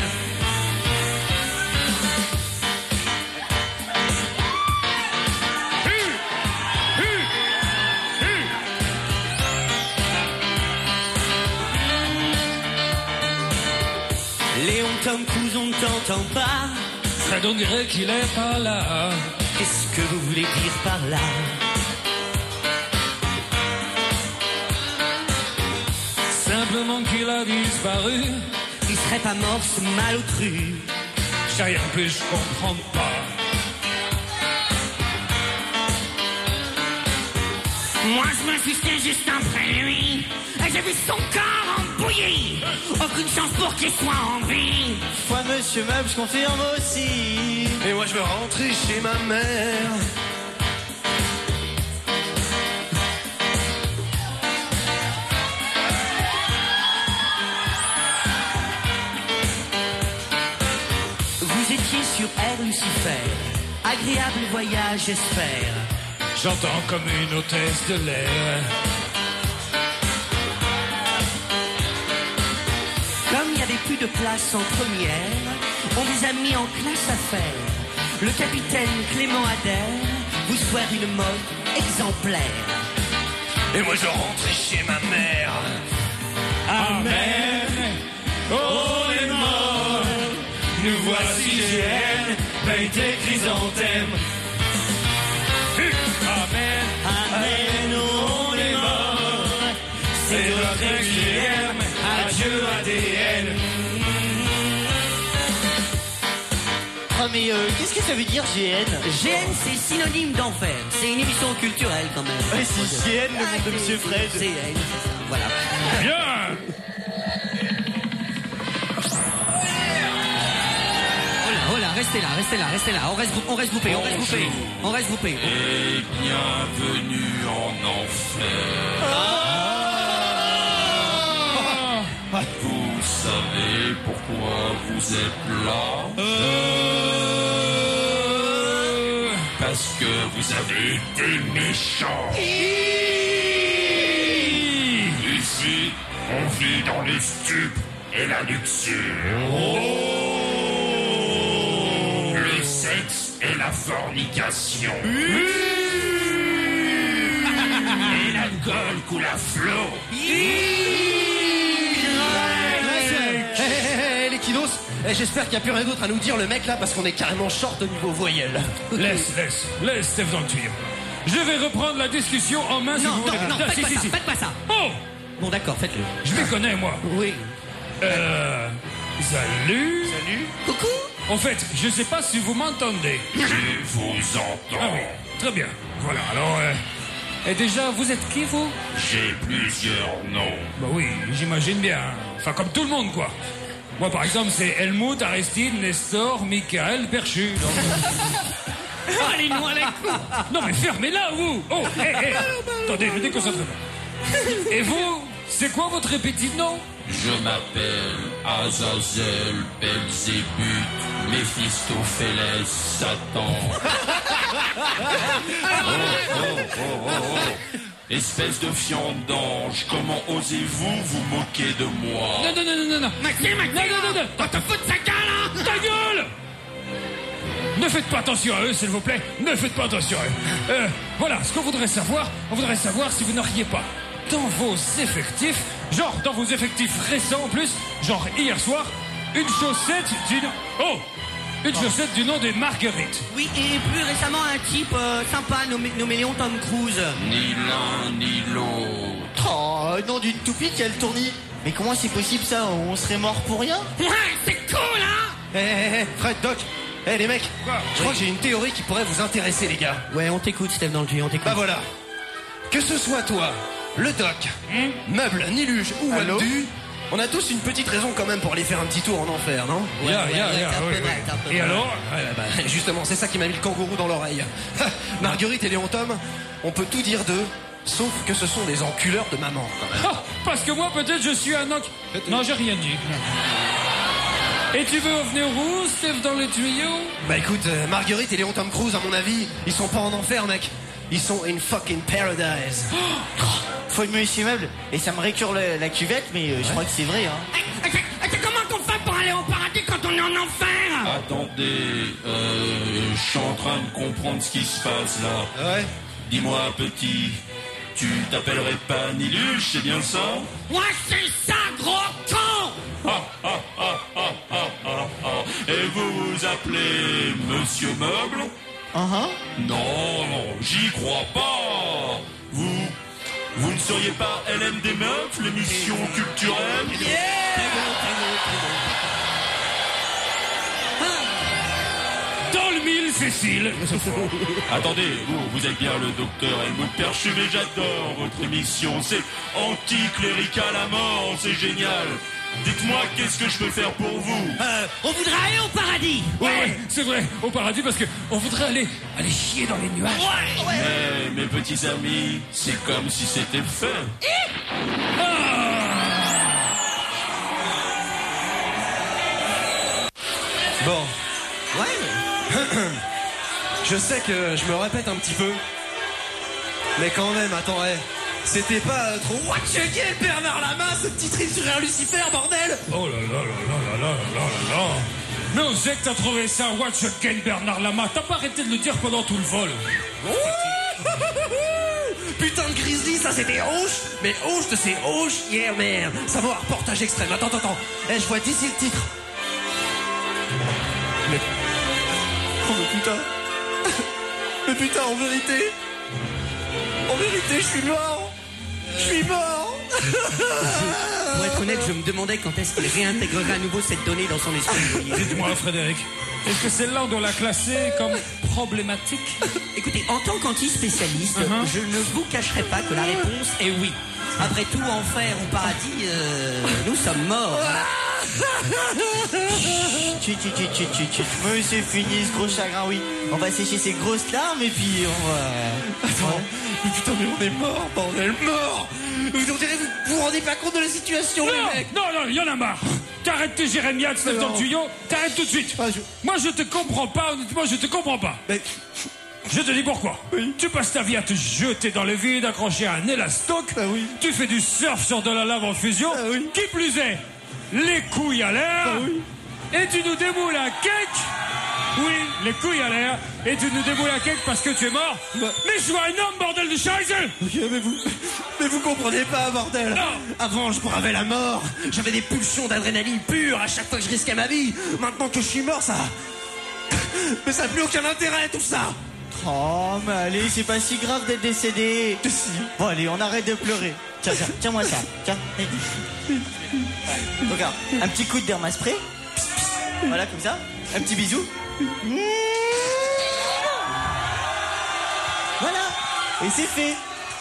S9: Léon, Tom Cruise, on ne t'entend pas.
S8: Fred, on dirait qu'il est pas là.
S9: Qu'est-ce que vous voulez dire par là?
S8: Simplement qu'il a disparu.
S9: Il serait pas mort, ce malotru.
S8: Je sais rien de plus, je comprends pas.
S7: Moi, je m'insistais juste après lui. Et j'ai vu son corps en bouillie. Aucune chance pour qu'il soit en vie.
S1: Foi, monsieur Meuble, je confirme aussi.
S5: Et moi, je veux rentrer chez ma mère.
S4: Vous étiez sur Air Lucifer. Agréable voyage, j'espère.
S8: J'entends comme une hôtesse de l'air.
S4: Comme il n'y avait plus de place en première, on vous a mis en classe affaires. Le capitaine Clément Adair vous souhaite une mode exemplaire.
S5: Et moi, je rentrais chez ma mère.
S3: Amen. On est mort. Nous voici GN, veille tes chrysanthèmes. Amen. Amen. On est mort. C'est notre requiem. Adieu ADN.
S1: Ah mais qu'est-ce que ça veut dire GN?
S4: GN, c'est synonyme d'enfer. C'est une émission culturelle quand même.
S1: Ouais, c'est GN, le monde de Monsieur Fred.
S4: C'est GN, c'est ça. Voilà.
S8: Bien.
S4: Oh là, restez là. On reste groupé.
S3: Et bienvenue en enfer. Vous savez pourquoi vous êtes là? Parce que vous avez été méchants. Ici, on vit dans les stupes et la luxure. Le sexe et la fornication. Et l'alcool coule à flot.
S5: Les kinos, j'espère qu'il n'y a plus rien d'autre à nous dire, le mec là, parce qu'on est carrément short au niveau voyelle.
S8: Laisse Steph dans le tuyau. Je vais reprendre la discussion en main.
S4: Non,
S8: si vous voulez.
S4: faites pas ça.
S8: Oh.
S4: Bon, d'accord, faites-le.
S8: Je m'y connais, moi.
S4: Oui.
S8: Salut.
S4: Coucou.
S8: En fait, je sais pas si vous m'entendez.
S3: Je vous entends.
S8: Ah oui, très bien. Voilà, alors... Et déjà, vous êtes qui, vous?
S3: J'ai plusieurs noms.
S8: Bah oui, j'imagine bien. Enfin, comme tout le monde, quoi. Moi, par exemple, c'est Helmut, Aristide, Nestor, Michael, Perchu.
S7: Allez, nous à la cour.
S8: Non, mais fermez-la, vous. Oh, hé. Attendez, ne déconcentrez-moi. Et vous, c'est quoi votre petit nom?
S3: Je m'appelle Azazel, Belzébuth, Méphistophélès, Satan. Oh. Espèce de fiente d'ange, comment osez-vous vous moquer de moi?
S8: Non.
S7: Maxime,
S8: Non.
S7: on te fout de sa gueule, hein.
S8: Ta gueule! Ne faites pas attention à eux, s'il vous plaît. Ne faites pas attention à eux. Voilà, ce qu'on voudrait savoir, si vous n'auriez pas dans vos effectifs, genre dans vos effectifs récents en plus, genre hier soir, une chaussette du nom de Marguerite.
S4: Oui, et plus récemment, un type sympa nommé Léon Tom Cruise.
S3: Ni l'un ni l'autre.
S1: Oh, nom d'une toupie qui a le tournis. Mais comment c'est possible ça? On serait mort pour rien?
S7: Ouais, c'est cool, hein.
S5: Fred, Doc. Les mecs, je crois que j'ai une théorie qui pourrait vous intéresser, les gars.
S4: Ouais, on t'écoute, Steph, dans le tuyau, on t'écoute.
S5: Bah voilà. Que ce soit toi, le Doc, Meuble, Niluge ou Waldu, on a tous une petite raison quand même pour aller faire un petit tour en enfer, non?
S8: Oui. Et alors?
S5: Justement, c'est ça qui m'a mis le kangourou dans l'oreille. Marguerite et Léon Tom, on peut tout dire d'eux, sauf que ce sont des enculeurs de maman, quand même.
S8: Ah, parce que moi, peut-être, je suis un Non, j'ai rien dit. Et tu veux revenir où, Steph, dans les tuyaux?
S5: Bah écoute, Marguerite et Léon Tom Cruise, à mon avis, ils sont pas en enfer, mec. Ils sont in fucking paradise.
S1: Faut de monsieur Meuble. Et ça me récure la cuvette, mais je crois que c'est vrai, hein.
S7: Comment qu'on fait pour aller au paradis quand on est en enfer?
S3: Attendez, je suis en train de comprendre ce qui se passe là.
S5: Ouais.
S3: Dis-moi, petit, tu t'appellerais pas Niluche, c'est bien ça?
S7: Ouais, c'est ça, gros con.
S3: Et vous vous appelez Monsieur Meuble? Non, j'y crois pas. Vous ne seriez pas Hélène des Meufs, l'émission culturelle?
S8: Dans le mille, Cécile.
S3: Attendez, vous êtes bien le docteur Helmut Perchu, mais j'adore votre émission. C'est anticlérical à mort, c'est génial. Dites-moi, qu'est-ce que je peux faire pour vous?
S7: On voudrait aller au paradis.
S8: Ouais, c'est vrai, au paradis, parce que on voudrait aller chier dans les nuages.
S3: Ouais. Mes petits amis, c'est comme si c'était fait.
S5: Bon. Ouais. Je sais que je me répète un petit peu. Mais quand même, attends, c'était pas trop Watch again, Bernard Lama, ce petit trip sur un Lucifer, bordel.
S8: Oh là là là là là là là là. Mais on sait que t'as trouvé ça, Watch again, Bernard Lama. T'as pas arrêté de le dire pendant tout le vol.
S5: Putain de grizzly, ça c'était Hoche. Mais Hoche de ces Hoche, yeah merde. Ça va, reportage extrême. Attends. Je vois d'ici le titre. Mais... Oh mais putain. Mais putain, en vérité, je suis mort.
S4: Pour être honnête, je me demandais quand est-ce qu'il réintégrerait à nouveau cette donnée dans son esprit.
S8: Dites-moi, Frédéric, est-ce que celle-là, on doit la classer comme problématique?
S4: Écoutez, en tant qu'anti-spécialiste, je ne vous cacherai pas que la réponse est oui. Après tout, enfer ou paradis, nous sommes morts.
S1: Mais c'est fini ce gros chagrin, oui. On va sécher ces grosses larmes et puis on va...
S5: Attends, mais putain, mais on est mort, bordel, mort. On dirait vous vous rendez pas compte de la situation, les mecs.
S8: Non, il y en a marre. T'arrêtes tes jérémiades dans le tuyau, t'arrêtes tout de suite. Moi, je te comprends pas, honnêtement, je te comprends pas.
S5: Mais...
S8: Je te dis pourquoi. Oui. Tu passes ta vie à te jeter dans le vide, accroché à un élastoc.
S5: Ah oui.
S8: Tu fais du surf sur de la lave en fusion.
S5: Ah oui.
S8: Qui plus est, les couilles à l'air.
S5: Ah oui.
S8: Et tu nous déboules un cake. Oui, les couilles à l'air. Et tu nous déboules un cake parce que tu es mort.
S5: Bah.
S8: Mais je suis un homme, bordel de Scheiße.
S5: Ok, mais vous comprenez pas, bordel.
S8: Non.
S5: Avant, je bravais la mort. J'avais des pulsions d'adrénaline pure à chaque fois que je risquais ma vie. Maintenant que je suis mort, ça... Mais ça n'a plus aucun intérêt, tout ça.
S1: Oh, mais allez, c'est pas si grave d'être décédé.
S5: Si.
S1: Bon, allez, on arrête de pleurer. Tiens-moi ça. Tiens. Regarde, un petit coup de dermaspray. Voilà, comme ça. Un petit bisou. Voilà. Et c'est fait.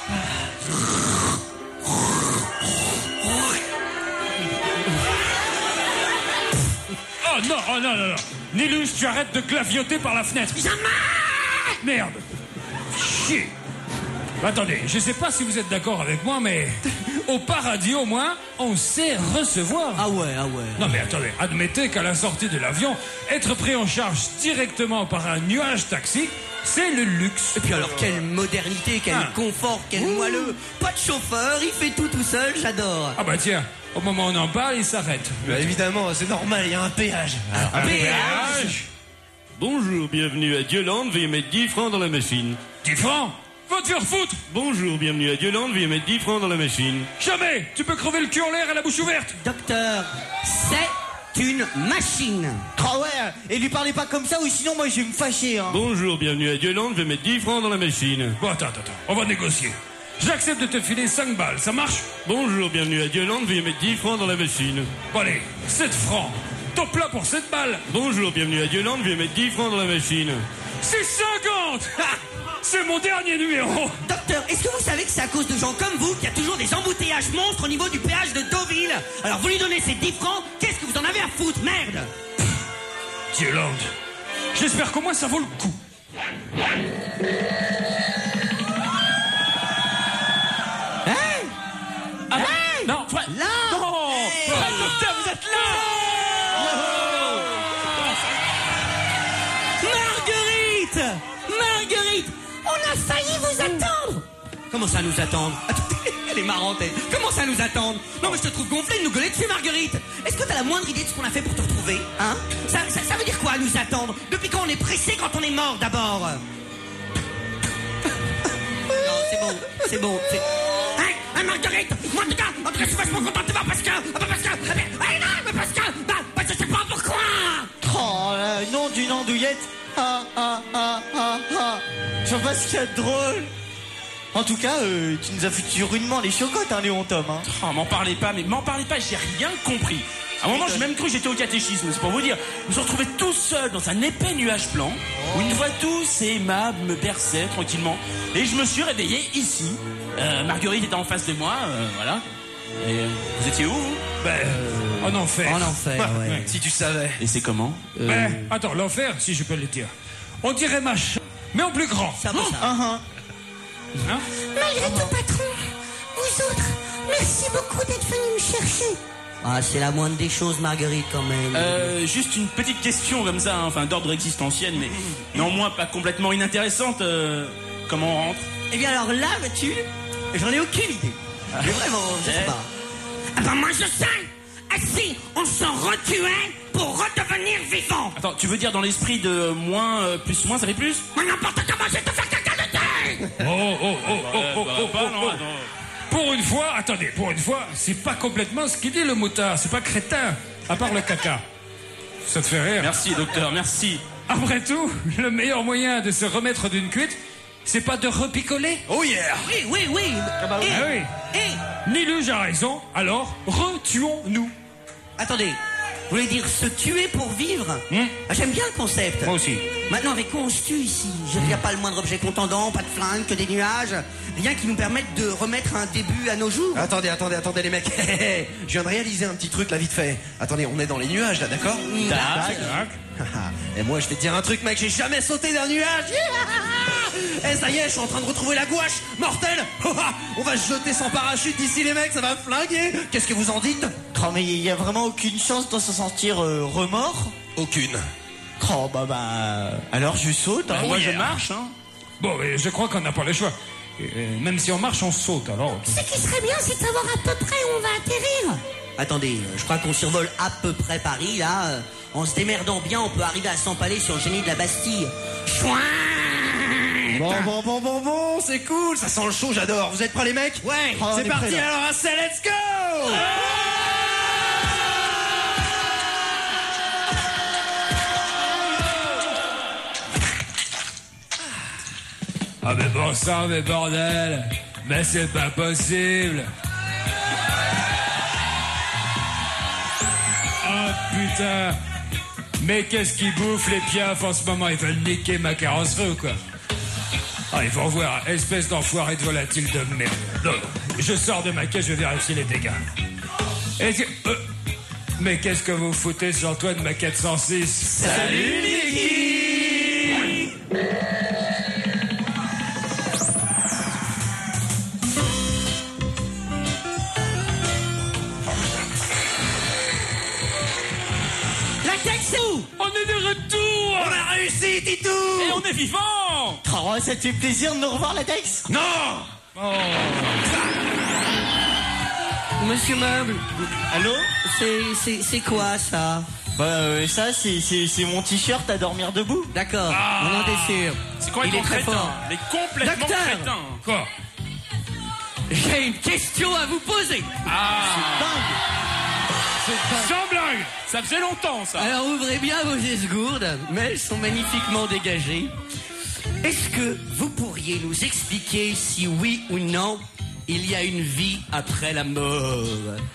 S8: Oh non. Nilus, tu arrêtes de glavioter par la fenêtre. Merde. Chier. Attendez, je sais pas si vous êtes d'accord avec moi, mais au paradis, au moins, on sait recevoir.
S4: Ah ouais.
S8: Non mais attendez, admettez qu'à la sortie de l'avion, être pris en charge directement par un nuage taxi, c'est le luxe.
S4: Et puis alors, quelle modernité, quel confort, quel moelleux. Pas de chauffeur, il fait tout seul, j'adore.
S8: Ah bah tiens, au moment où on en parle, il s'arrête.
S5: Bah évidemment, c'est normal, il y a un péage.
S8: Un péage.
S2: Bonjour, bienvenue à Dieulande, veuillez mettre 10 francs dans la machine.
S8: 10 francs? Va te faire foutre.
S2: Bonjour, bienvenue à Dieulande, veuillez mettre 10 francs dans la machine.
S8: Jamais. Tu peux crever le cul en l'air et la bouche ouverte.
S4: Docteur, c'est une machine.
S1: Oh ouais, et lui parlez pas comme ça ou sinon moi je vais me fâcher. Hein.
S2: Bonjour, bienvenue à Dieulande, veuillez mettre 10 francs dans la machine.
S8: Bon, attends, on va négocier. J'accepte de te filer 5 balles, ça marche?
S2: Bonjour, bienvenue à Dieulande, veuillez mettre 10 francs dans la machine.
S8: Bon allez, 7 francs. Top là pour 7 balles.
S2: Bonjour, bienvenue à Dieulande, veuillez mettre 10 francs dans la machine.
S8: C'est 50. C'est mon dernier numéro.
S4: Docteur, est-ce que vous savez que c'est à cause de gens comme vous qu'il y a toujours des embouteillages monstres au niveau du péage de Deauville? Alors vous lui donnez ces 10 francs, qu'est-ce que vous en avez à foutre, merde?
S8: Dieulande, j'espère qu'au moins ça vaut le coup. Non, toi,
S4: là.
S8: Non. Docteur, vous êtes là.
S4: Marguerite, on a failli vous attendre. Comment ça nous attendre? Elle est marrante, elle. Comment ça nous attendre? Non mais je te trouve gonflé de nous gueuler dessus, Marguerite. Est-ce que t'as la moindre idée de ce qu'on a fait pour te retrouver? Hein? Ça veut dire quoi, nous attendre? Depuis quand on est pressé quand on est mort, d'abord? Non, c'est bon. Hein, Marguerite, moi en tout cas, je suis vachement content de te voir parce que je sais pas pourquoi.
S1: Oh, nom d'une andouillette. Je sais pas ce qu'il y a de drôle. En tout cas, tu nous as foutu rudement les chocottes, hein, Léon Tom. Hein.
S6: Oh, m'en parlez pas, j'ai rien compris. À un moment, j'ai même cru que j'étais au catéchisme, c'est pour vous dire. Je me suis retrouvé tout seul dans un épais nuage blanc, où une voix douce et aimable me berçait tranquillement. Et je me suis réveillé ici. Marguerite était en face de moi, voilà. Et vous étiez où, vous?
S8: En enfer.
S4: En enfer, ouais.
S5: Si tu savais.
S6: Et c'est comment?
S8: Attends, l'enfer, si je peux le dire. On dirait ma mais en plus grand.
S4: Ça va, ça.
S8: Hein?
S7: Malgré tout, patron, vous autres, merci beaucoup d'être venus me chercher.
S4: Ah, c'est la moindre des choses, Marguerite, quand même.
S6: Juste une petite question comme ça, hein, enfin d'ordre existentiel, mais néanmoins pas complètement inintéressante. Comment on rentre?
S4: Eh bien alors là, vois-tu, j'en ai aucune idée. Mais vraiment, je sais pas.
S7: Ah ben moi je sais. Ainsi, on s'en retuait pour redevenir vivant.
S6: Attends, tu veux dire dans l'esprit de moins plus moins ça fait plus?
S7: Mais n'importe comment, je vais te faire caca de tête.
S6: Non.
S8: Pour une fois, c'est pas complètement ce qu'il dit le moutard, c'est pas crétin, à part le caca. Ça te fait rire?
S6: Merci docteur, merci.
S8: Après tout, le meilleur moyen de se remettre d'une cuite, c'est pas de repicoler?
S5: Oh yeah!
S4: Oui.
S8: Ah oui. Niluge a raison, alors retuons-nous.
S4: Attendez, vous voulez dire se tuer pour vivre? Ah, j'aime bien le concept.
S8: Moi aussi.
S4: Maintenant, avec quoi on se tue ici? Je veux dire, pas le moindre objet contendant, pas de flingue, que des nuages. Rien qui nous permette de remettre un début à nos jours.
S5: Attendez les mecs. Je viens de réaliser un petit truc là vite fait. Attendez, on est dans les nuages là, d'accord? Et moi je vais te dire un truc mec, j'ai jamais sauté d'un nuage. Et ça y est, je suis en train de retrouver la gouache. Mortel. On va se jeter sans parachute d'ici les mecs, ça va me flinguer. Qu'est-ce que vous en dites?
S1: Oh, mais il y a vraiment aucune chance de se sentir remords?
S5: Aucune.
S1: Oh alors je saute. Hein.
S6: Moi je marche, hein.
S8: Bon, mais je crois qu'on n'a pas le choix. Même si on marche, on saute, alors.
S7: Ce qui serait bien, c'est de savoir à peu près où on va atterrir.
S4: Attendez, je crois qu'on survole à peu près Paris, là. En se démerdant bien, on peut arriver à s'empaler sur le génie de la Bastille.
S7: Chouette.
S5: Bon, c'est cool, ça sent le chaud, j'adore. Vous êtes prêts les mecs?
S4: Ouais.
S5: C'est parti, alors un c'est let's go.
S8: Ah mais bon sang, mais bordel. Mais c'est pas possible. Oh putain. Mais qu'est-ce qu'ils bouffent les piafs en ce moment? Ils veulent niquer ma carrosserie ou quoi? Ah, il faut voir, espèce d'enfoiré de volatile de merde. Non, je sors de ma caisse, je vais vérifier les dégâts. Mais qu'est-ce que vous foutez sur le toit de ma 406?
S5: Salut Niki.
S6: On est de retour.
S5: On a réussi, Titou.
S6: Et on est vivant.
S1: Oh, ça te fait plaisir de nous revoir, Latex?
S5: Non.
S4: Monsieur Meuble.
S1: Allô?
S4: C'est quoi, ça?
S1: Ça, c'est mon t-shirt à dormir debout.
S4: D'accord, on en est sûr.
S6: C'est quoi,
S4: il est très fort.
S6: Il est complètement
S4: Docteur.
S6: crétin.
S8: Quoi?
S4: J'ai une question à vous poser.
S8: Sans blague.
S6: Ça faisait longtemps, ça.
S4: Alors ouvrez bien vos esgourdes, mais elles sont magnifiquement dégagées. Est-ce que vous pourriez nous expliquer si oui ou non il y a une vie après la mort?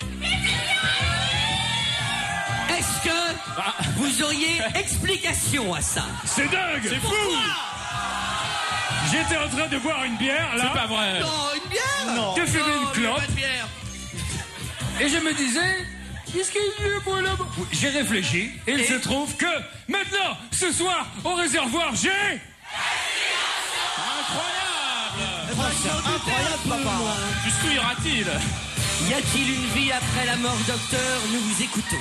S4: Est-ce que vous auriez explication à ça?
S8: C'est dingue.
S6: C'est fou.
S8: J'étais en train de boire une bière, là.
S6: C'est pas vrai.
S4: Non, une bière?
S1: Non.
S8: De fumer une clope.
S4: Pas de bière.
S8: Et je me disais, qu'est-ce qu'il y a moi là-bas? J'ai réfléchi et il se trouve que maintenant, ce soir, au réservoir, j'ai...
S6: Incroyable, papa. Jusqu'où ira-t-il?
S4: Y a-t-il une vie après la mort, docteur? Nous vous écoutons.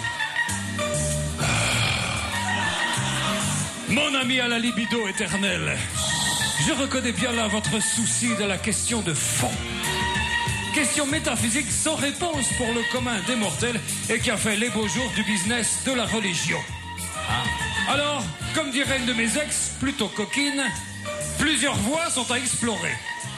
S8: Mon ami à la libido éternelle, je reconnais bien là votre souci de la question de fond. Question métaphysique sans réponse pour le commun des mortels et qui a fait les beaux jours du business de la religion. Alors, comme dirait une de mes ex, plutôt coquine, plusieurs voies sont à explorer.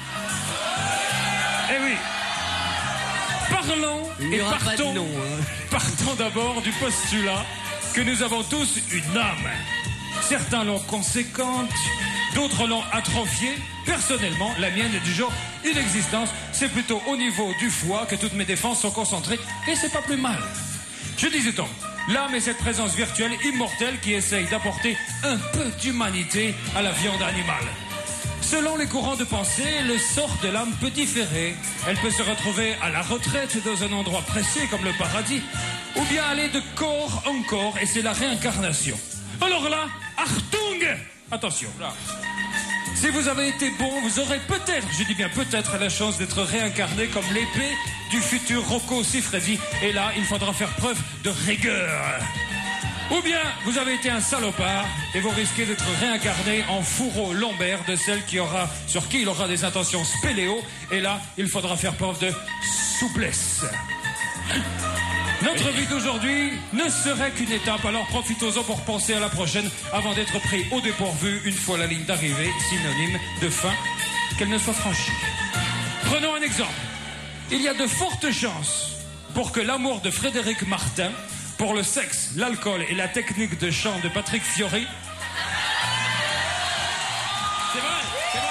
S8: Eh oui. Parlons
S4: Il
S8: et
S4: n'y aura pas de
S8: partons,
S4: nom, hein.
S8: partons d'abord du postulat que nous avons tous une âme. Certains l'ont conséquente, d'autres l'ont atrophiée. Personnellement, la mienne est du genre inexistence. C'est plutôt au niveau du foie que toutes mes défenses sont concentrées et c'est pas plus mal. Je disais donc, l'âme est cette présence virtuelle immortelle qui essaye d'apporter un peu d'humanité à la viande animale. Selon les courants de pensée, le sort de l'âme peut différer. Elle peut se retrouver à la retraite dans un endroit précis comme le paradis, ou bien aller de corps en corps, et c'est la réincarnation. Alors là, Achtung! Attention, là. Si vous avez été bon, vous aurez peut-être, je dis bien peut-être, la chance d'être réincarné comme l'épée du futur Rocco Siffredi. Et là, il faudra faire preuve de rigueur. Ou bien, vous avez été un salopard et vous risquez d'être réincarné en fourreau lombaire de celle sur qui il aura des intentions spéléo. Et là, il faudra faire preuve de souplesse. Notre vie d'aujourd'hui ne serait qu'une étape, alors profitons-en pour penser à la prochaine avant d'être pris au dépourvu une fois la ligne d'arrivée, synonyme de fin, qu'elle ne soit franchie. Prenons un exemple. Il y a de fortes chances pour que l'amour de Frédéric Martin pour le sexe, l'alcool et la technique de chant de Patrick Fiori...
S6: C'est vrai,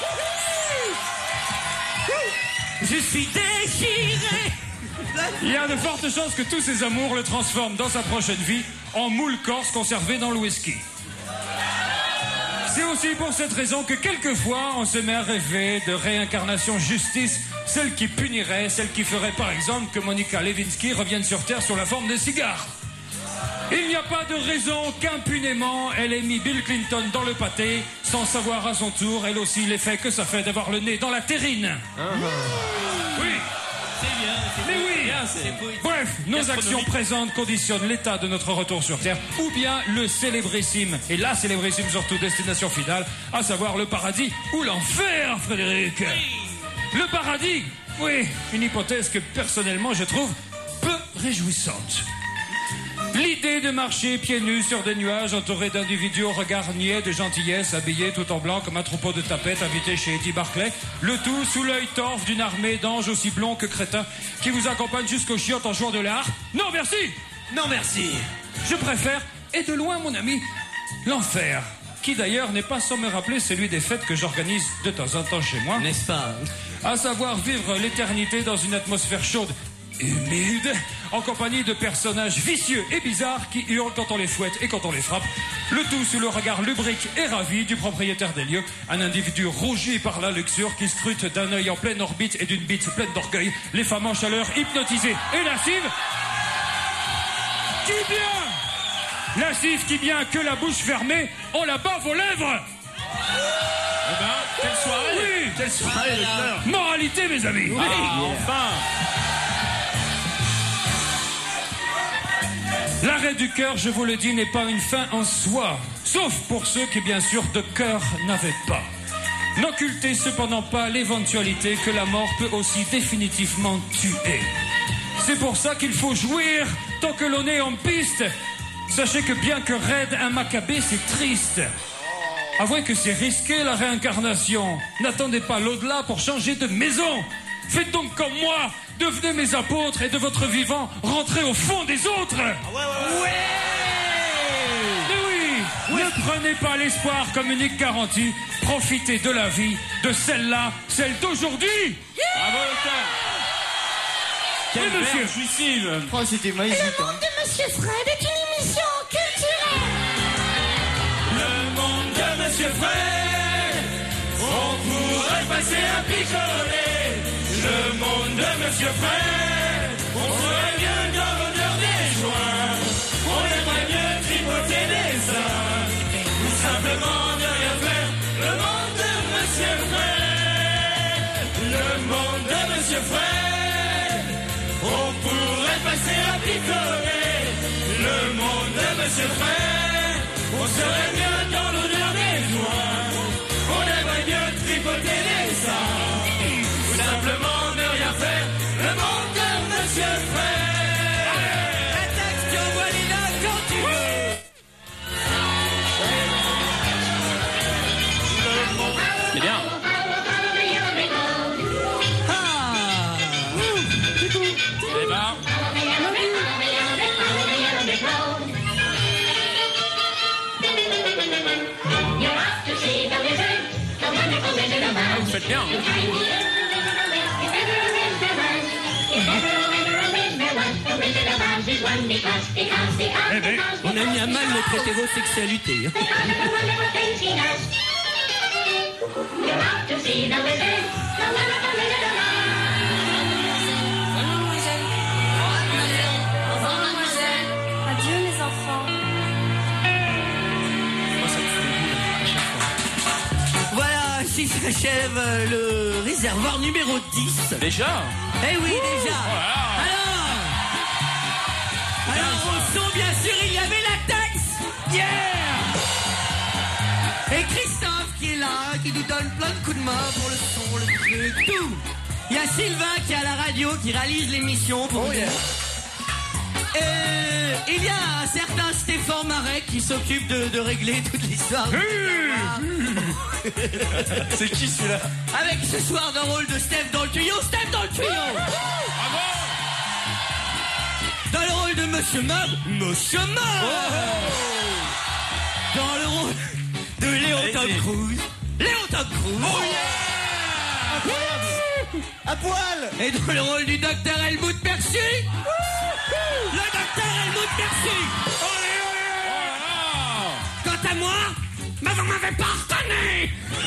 S6: c'est vrai.
S7: Je suis déchiré.
S8: Il y a de fortes chances que tous ces amours le transforment dans sa prochaine vie en moule corse conservé dans le whisky. C'est aussi pour cette raison que quelquefois on se met à rêver de réincarnation justice, celle qui punirait, celle qui ferait par exemple que Monica Lewinsky revienne sur Terre sous la forme de cigares. Il n'y a pas de raison qu'impunément elle ait mis Bill Clinton dans le pâté, sans savoir à son tour, elle aussi, l'effet que ça fait d'avoir le nez dans la terrine. Oui.
S6: C'est bien.
S8: Mais oui. Bref, nos actions présentes conditionnent l'état de notre retour sur Terre, ou bien le célébrissime, et la célébrissime surtout destination finale, à savoir le paradis ou l'enfer, Frédéric. Oui. Le paradis, oui, une hypothèse que personnellement je trouve peu réjouissante. L'idée de marcher pieds nus sur des nuages entourés d'individus au regard niais de gentillesse, habillés tout en blanc comme un troupeau de tapettes invité chez Eddie Barclay, le tout sous l'œil torve d'une armée d'anges aussi blonds que crétins qui vous accompagnent jusqu'aux chiottes en jouant de la harpe. Non merci.
S6: Non merci.
S8: Je préfère, et de loin mon ami, l'enfer, qui d'ailleurs n'est pas sans me rappeler celui des fêtes que j'organise de temps en temps chez moi.
S6: N'est-ce pas?
S8: À savoir vivre l'éternité dans une atmosphère chaude, humide, en compagnie de personnages vicieux et bizarres qui hurlent quand on les fouette et quand on les frappe. Le tout sous le regard lubrique et ravi du propriétaire des lieux, un individu rougi par la luxure qui scrute d'un œil en pleine orbite et d'une bite pleine d'orgueil les femmes en chaleur hypnotisées et lascives. Qui bien, lascives qui bien que la bouche fermée, on la bave aux lèvres.
S6: Eh ben, quelle soirée.
S8: Oui.
S6: Quelle soirée, le fleur.
S8: Moralité, mes amis.
S6: Oui. Enfin.
S8: L'arrêt du cœur, je vous le dis, n'est pas une fin en soi, sauf pour ceux qui, bien sûr, de cœur n'avaient pas. N'occultez cependant pas l'éventualité que la mort peut aussi définitivement tuer. C'est pour ça qu'il faut jouir tant que l'on est en piste. Sachez que bien que raide un macabé, c'est triste. Avouez que c'est risqué la réincarnation. N'attendez pas l'au-delà pour changer de maison. Faites donc comme moi. Devenez mes apôtres et de votre vivant, rentrez au fond des autres.
S6: Ouais.
S8: Mais oui, ne prenez pas l'espoir comme unique garantie. Profitez de la vie, de celle-là, celle d'aujourd'hui.
S6: Bravo, docteur. Quelle verve jouissive.
S1: Oh, c'était magique.
S7: Le monde de Monsieur Fred est une émission culturelle.
S3: Le monde de Monsieur Fred, on pourrait passer un picolet. Le monde de Monsieur Fred, on serait bien dans l'odeur des joints. On aimerait bien tripoter des seins, ou simplement ne rien faire. Le monde de Monsieur Fred, le monde de Monsieur Fred, on pourrait passer un picolet. Le monde de Monsieur Fred, on serait bien dans l'odeur des joints. On aimerait bien tripoter des seins. Simplement ne rien faire, le monde de Monsieur Fred.
S7: Attaque, tu envoies les là quand tu veux.
S6: C'est bien. Eh ben. Vous faites bien.
S4: On a mis à mal notre hétérosexualité.
S10: Adieu les enfants.
S4: Voilà, ainsi s'achève le réservoir numéro 10.
S6: Déjà?
S4: Eh oui, déjà. Alors, au son, bien sûr, il y avait la taxe. Yeah. Et Christophe qui est là, qui nous donne plein de coups de main pour le son, le truc, tout. Il y a Sylvain qui est à la radio, qui réalise l'émission pour nous. Et il y a un certain Stéphane Marek qui s'occupe de régler toute l'histoire.
S6: C'est qui celui-là?
S4: Avec ce soir un rôle de Steph dans le tuyau. Steph dans le tuyau. Dans le rôle de Monsieur Mob, Monsieur Mob. Dans le rôle de Léon Tom Cruise, Léon Tom Cruise.
S1: À poil.
S4: Et dans le rôle du docteur Helmut Percy, le docteur Helmut Percy. Quant à moi, mais vous m'avez pas reconnu.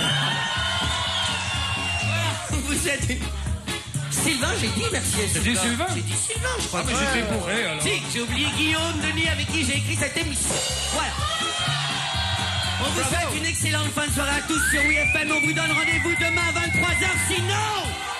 S4: Vous êtes... Sylvain, j'ai dit merci à Sylvain.
S8: T'as dit Sylvain?
S4: J'ai dit Sylvain, je crois.
S8: Ah, mais j'étais bourré, alors.
S4: Si, j'ai oublié Guillaume Denis avec qui j'ai écrit cette émission. Voilà. On vous souhaite une excellente fin de soirée à tous sur WFM. On vous donne rendez-vous demain à 23h. Sinon...